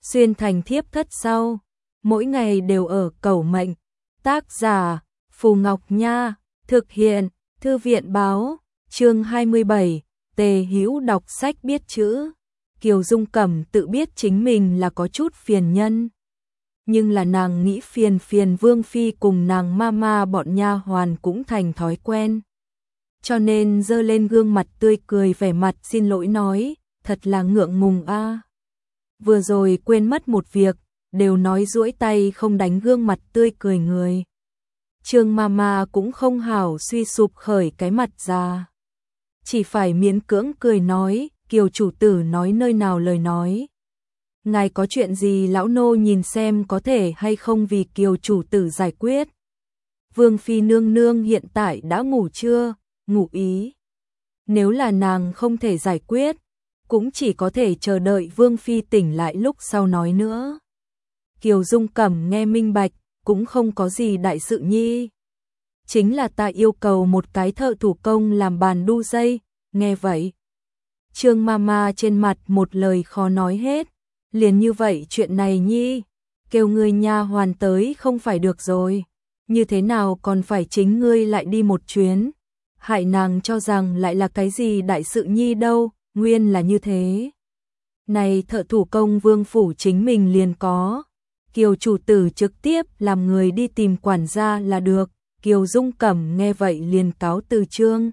xuyên thành thiếp thất sau, mỗi ngày đều ở cẩu mệnh. Tác giả Phù Ngọc Nha, thực hiện Thư viện Báo, chương 27, Tề Hữu đọc sách biết chữ. Kiều Dung Cẩm tự biết chính mình là có chút phiền nhân, nhưng là nàng nghĩ phiền Vương phi cùng nàng mama bọn nha hoàn cũng thành thói quen. Cho nên giơ lên gương mặt tươi cười vẻ mặt xin lỗi nói, thật là ngượng ngùng a. Vừa rồi quên mất một việc, đều nói duỗi tay không đánh gương mặt tươi cười người. Trương mama cũng không hảo suy sụp khởi cái mặt ra. Chỉ phải miễn cưỡng cười nói, Kiều chủ tử nói nơi nào lời nói. Ngài có chuyện gì lão nô nhìn xem có thể hay không vì Kiều chủ tử giải quyết. Vương phi nương nương hiện tại đã ngủ chưa, ngủ ý. Nếu là nàng không thể giải quyết, cũng chỉ có thể chờ đợi Vương phi tỉnh lại lúc sau nói nữa. Kiều Dung Cẩm nghe minh bạch, cũng không có gì đại sự nhi. Chính là ta yêu cầu một cái thợ thủ công làm bàn đu dây, nghe vậy. Trương mama trên mặt một lời khó nói hết, liền như vậy chuyện này nhi, kêu người nha hoàn tới không phải được rồi, như thế nào còn phải chính ngươi lại đi một chuyến, hại nàng cho rằng lại là cái gì đại sự nhi đâu, nguyên là như thế. Này thợ thủ công Vương phủ chính mình liền có, Kiều chủ tử trực tiếp làm người đi tìm quản gia là được. Kiều Dung Cẩm nghe vậy liền cáo từ Trương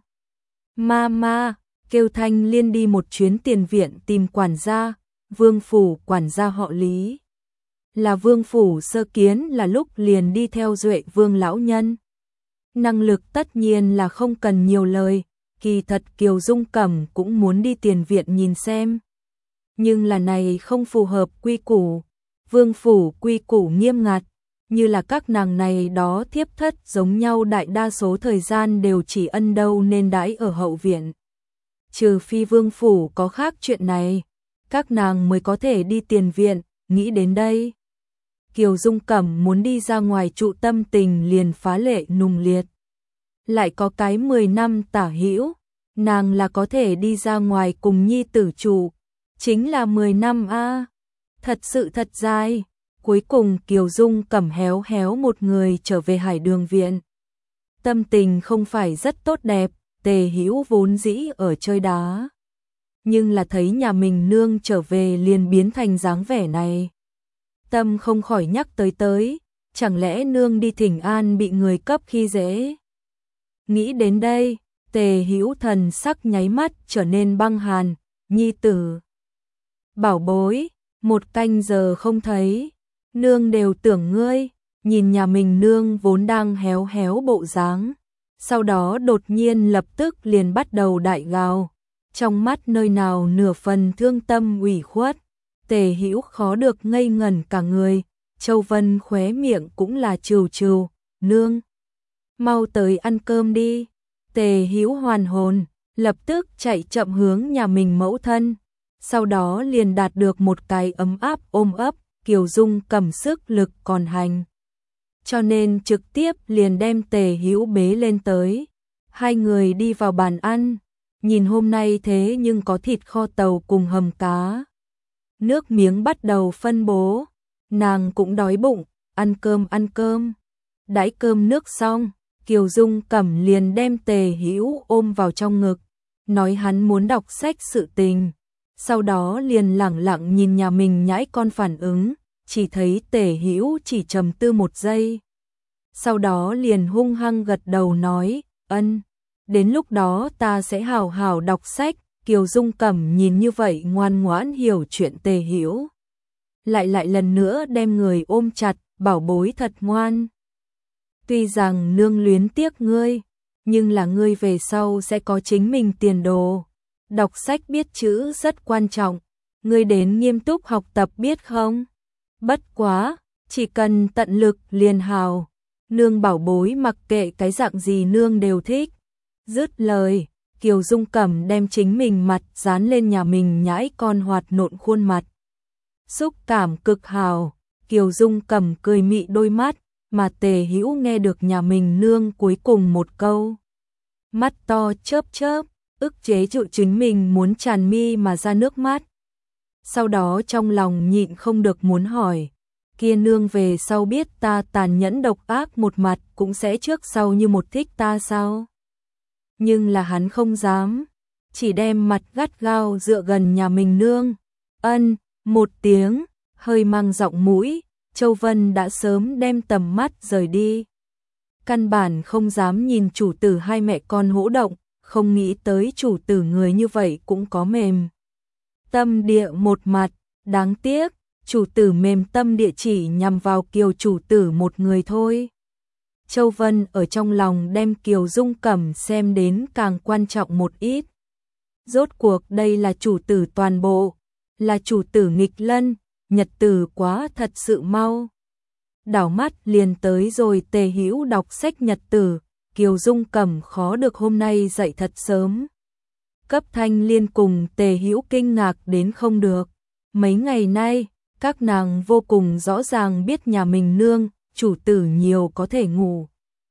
mama, kêu Thanh Liên đi một chuyến tiền viện tìm quản gia. Vương phủ quản gia họ Lý, là Vương phủ sơ kiến là lúc liền đi theo Duệ Vương lão nhân. Năng lực tất nhiên là không cần nhiều lời, kỳ thật Kiều Dung Cẩm cũng muốn đi tiền viện nhìn xem. Nhưng là này không phù hợp quy củ, Vương phủ quy củ nghiêm ngặt, như là các nàng này đó thiếp thất giống nhau đại đa số thời gian đều chỉ ân đâu nên đãi ở hậu viện. Trừ phi Vương phủ có khác chuyện này, các nàng mới có thể đi tiền viện, nghĩ đến đây. Kiều Dung Cẩm muốn đi ra ngoài trụ tâm tình liền phá lệ nùng liệt. Lại có cái 10 năm tả hữu, nàng là có thể đi ra ngoài cùng nhi tử trụ, chính là 10 năm a, thật sự thật dài. Cuối cùng Kiều Dung Cẩm héo héo một người trở về Hải Đường viện. Tâm tình không phải rất tốt đẹp, Tề Hữu vốn dĩ ở chơi đá. Nhưng là thấy nhà mình nương trở về liền biến thành dáng vẻ này. Tâm không khỏi nhắc tới, chẳng lẽ nương đi thỉnh an bị người cấp khi dễ. Nghĩ đến đây, Tề Hữu thần sắc nháy mắt trở nên băng hàn, nhi tử. Bảo bối, 1 canh giờ không thấy, nương đều tưởng ngươi, nhìn nhà mình nương vốn đang héo héo bộ dáng. Sau đó đột nhiên lập tức liền bắt đầu đại gào. Trong mắt nơi nào nửa phần thương tâm ủy khuất, Tề Hữu khó được ngây ngẩn cả người, Châu Vân khóe miệng cũng là trừ trừ, nương, mau tới ăn cơm đi. Tề Hữu hoàn hồn, lập tức chạy chậm hướng nhà mình mẫu thân, sau đó liền đạt được một cái ấm áp ôm ấp, Kiều Dung Cẩm sức lực còn hành. Cho nên trực tiếp liền đem Tề Hữu bế lên tới, hai người đi vào bàn ăn. Nhìn hôm nay thế nhưng có thịt kho tàu cùng hầm cá. Nước miếng bắt đầu phân bố, nàng cũng đói bụng, ăn cơm. Đãi cơm nước xong, Kiều Dung Cẩm liền đem Tề Hữu ôm vào trong ngực, nói hắn muốn đọc sách sự tình. Sau đó liền lẳng lặng nhìn nhà mình nhãi con phản ứng, chỉ thấy Tề Hữu chỉ trầm tư 1 giây. Sau đó liền hung hăng gật đầu nói, ân. Đến lúc đó ta sẽ hào hào đọc sách. Kiều Dung Cẩm nhìn như vậy ngoan ngoãn hiểu chuyện Tề Hữu. Lại lần nữa đem người ôm chặt, bảo bối thật ngoan. Tuy rằng nương luyến tiếc ngươi, nhưng là ngươi về sau sẽ có chính mình tiền đồ. Đọc sách biết chữ rất quan trọng, ngươi đến nghiêm túc học tập biết không? Bất quá, chỉ cần tận lực liền hào. Nương bảo bối mặc kệ cái dạng gì nương đều thích. Dứt lời, Kiều Dung Cẩm đem chính mình mặt dán lên nhà mình nhãi con hoạt nộn khuôn mặt. Xúc cảm cực hào, Kiều Dung Cẩm cười mị đôi mắt, mà Tề Hữu nghe được nhà mình nương cuối cùng một câu. Mắt to chớp chớp, ức chế trụ chính mình muốn tràn mi mà ra nước mắt. sau đó trong lòng nhịn không được muốn hỏi, kia nương về sau biết ta tàn nhẫn độc ác một mặt cũng sẽ trước sau như một thích ta sao? Nhưng là hắn không dám, chỉ đem mặt gắt gao dựa gần nhà mình nương. Ân, một tiếng, hơi mang giọng mũi, Châu Vân đã sớm đem tầm mắt rời đi. Căn bản không dám nhìn chủ tử hai mẹ con hỗ động, không nghĩ tới chủ tử người như vậy cũng có mềm tâm địa một mặt, đáng tiếc, chủ tử mềm tâm địa chỉ nhằm vào Kiều chủ tử một người thôi. Châu Vân ở trong lòng đem Kiều Dung Cẩm xem đến càng quan trọng một ít. Rốt cuộc đây là chủ tử toàn bộ, là chủ tử nghịch lân, nhật tử quá thật sự mau. Đảo mắt liền tới rồi Tề Hữu đọc sách nhật tử, Kiều Dung Cẩm khó được hôm nay dậy thật sớm. Cấp Thanh Liên cùng Tề Hữu kinh ngạc đến không được. Mấy ngày nay, các nàng vô cùng rõ ràng biết nhà mình nương, chủ tử nhiều có thể ngủ.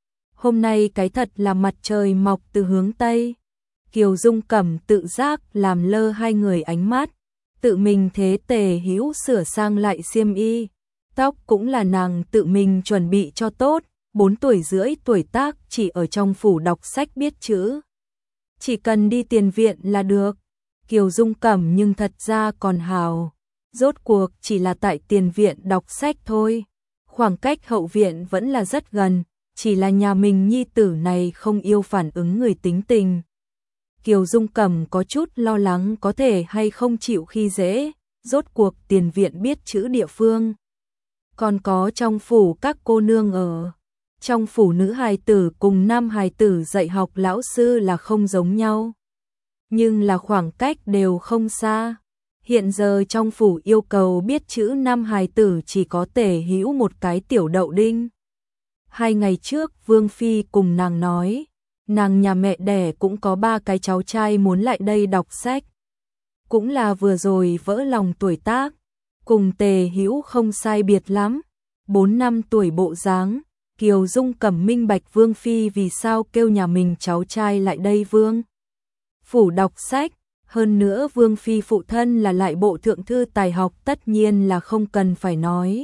Hôm nay cái thật là mặt trời mọc từ hướng Tây. Kiều Dung Cẩm tự giác làm lơ hai người ánh mắt, tự mình thế Tề Hữu sửa sang lại xiêm y. Tóc cũng là nàng tự mình chuẩn bị cho tốt, 4 tuổi rưỡi tuổi tác chỉ ở trong phủ đọc sách biết chữ. Chỉ cần đi tiền viện là được. Kiều Dung Cẩm nhưng thật ra còn hào. Rốt cuộc chỉ là tại tiền viện đọc sách thôi. Khoảng cách hậu viện vẫn là rất gần, chỉ là nhà mình nhi tử này không yêu phản ứng người tính tình. Kiều Dung Cẩm có chút lo lắng có thể hay không chịu khi dễ, rốt cuộc tiền viện biết chữ địa phương. Còn có trong phủ các cô nương ở. Trong phủ nữ hài tử cùng nam hài tử dạy học lão sư là không giống nhau. Nhưng là khoảng cách đều không xa. Hiện giờ trong phủ yêu cầu biết chữ nam hài tử chỉ có Tề Hữu một cái tiểu đậu đinh. 2 ngày trước Vương Phi cùng nàng nói, nàng nhà mẹ đẻ cũng có 3 cái cháu trai muốn lại đây đọc sách. Cũng là vừa rồi vỡ lòng tuổi tác, cùng Tề Hữu không sai biệt lắm, 4 năm tuổi bộ dáng. Kiều Dung Cẩm minh bạch Vương Phi vì sao kêu nhà mình cháu trai lại đây Vương phủ đọc sách, hơn nữa Vương Phi phụ thân là lại bộ thượng thư tài học tất nhiên là không cần phải nói.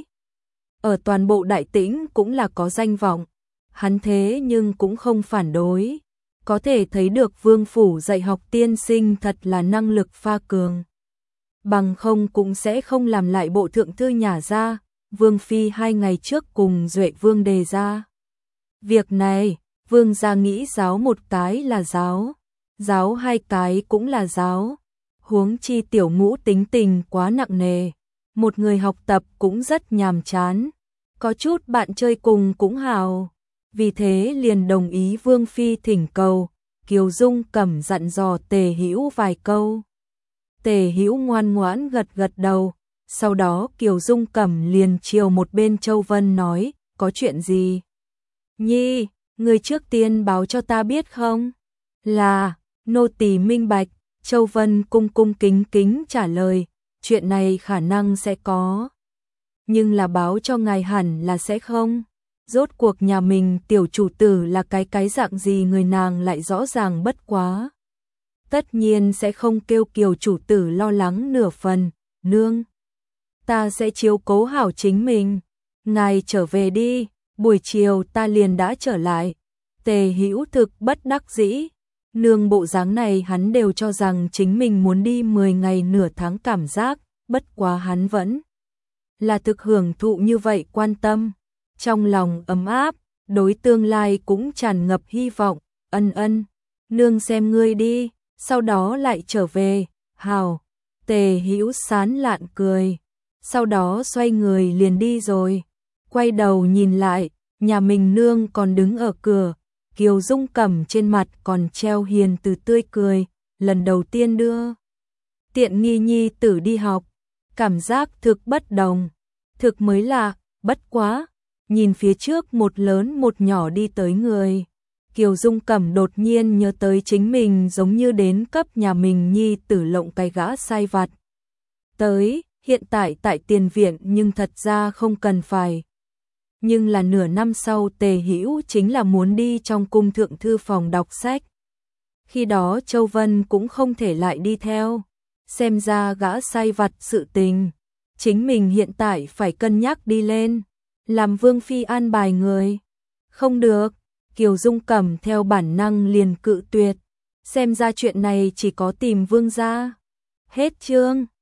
Ở toàn bộ Đại Tĩnh cũng là có danh vọng, hắn thế nhưng cũng không phản đối, có thể thấy được Vương phủ dạy học tiên sinh thật là năng lực pha cường. Bằng không cũng sẽ không làm lại bộ thượng thư nhả ra. Vương Phi 2 ngày trước cùng Duệ Vương đề ra. Việc này, Vương gia nghĩ giáo một cái là giáo, giáo 2 cái cũng là giáo. Huống chi tiểu ngũ tính tình quá nặng nề, một người học tập cũng rất nhàm chán, có chút bạn chơi cùng cũng hào. Vì thế liền đồng ý Vương Phi thỉnh cầu, Kiều Dung Cẩm dặn dò Tề Hữu vài câu. Tề Hữu ngoan ngoãn gật gật đầu. Sau đó Kiều Dung Cẩm liền chiều một bên Châu Vân nói, có chuyện gì? Nhi, người trước tiên báo cho ta biết không? Là, nô tỳ minh bạch. Châu Vân cung cung kính kính trả lời, chuyện này khả năng sẽ có. Nhưng là báo cho ngài hẳn là sẽ không. Rốt cuộc nhà mình tiểu chủ tử là cái dạng gì người nàng lại rõ ràng bất quá. Tất nhiên sẽ không kêu Kiều chủ tử lo lắng nửa phần, nương. Ta sẽ chiếu cố hảo chính mình. Ngài trở về đi, buổi chiều ta liền đã trở lại. Tề Hữu thực bất đắc dĩ. Nương bộ dáng này hắn đều cho rằng chính mình muốn đi 10 ngày nửa tháng cảm giác, bất quá hắn vẫn là thực hưởng thụ như vậy quan tâm. Trong lòng ấm áp, đối tương lai cũng tràn ngập hy vọng, ân, nương xem ngươi đi, sau đó lại trở về, hào. Tề Hữu sán lạn cười. Sau đó xoay người liền đi rồi, quay đầu nhìn lại, nhà mình nương còn đứng ở cửa, Kiều Dung Cẩm trên mặt còn treo hiền từ tươi cười, lần đầu tiên đưa tiện nghi nhi tử đi học, cảm giác thực bất đồng, thực mới lạ, bất quá, nhìn phía trước một lớn một nhỏ đi tới người. Kiều Dung Cẩm đột nhiên nhớ tới chính mình giống như đến cấp nhà mình nhi tử lộng cái gã sai vặt. Tới, hiện tại tại tiền viện nhưng thật ra không cần phải. Nhưng là nửa năm sau Tề Hữu chính là muốn đi trong cung thượng thư phòng đọc sách. Khi đó Châu Vân cũng không thể lại đi theo. xem ra gã sai vặt sự tình. Chính mình hiện tại phải cân nhắc đi lên, làm Vương Phi an bài người. Không được, Kiều Dung Cẩm theo bản năng liền cự tuyệt. Xem ra chuyện này chỉ có tìm Vương gia. Hết chương.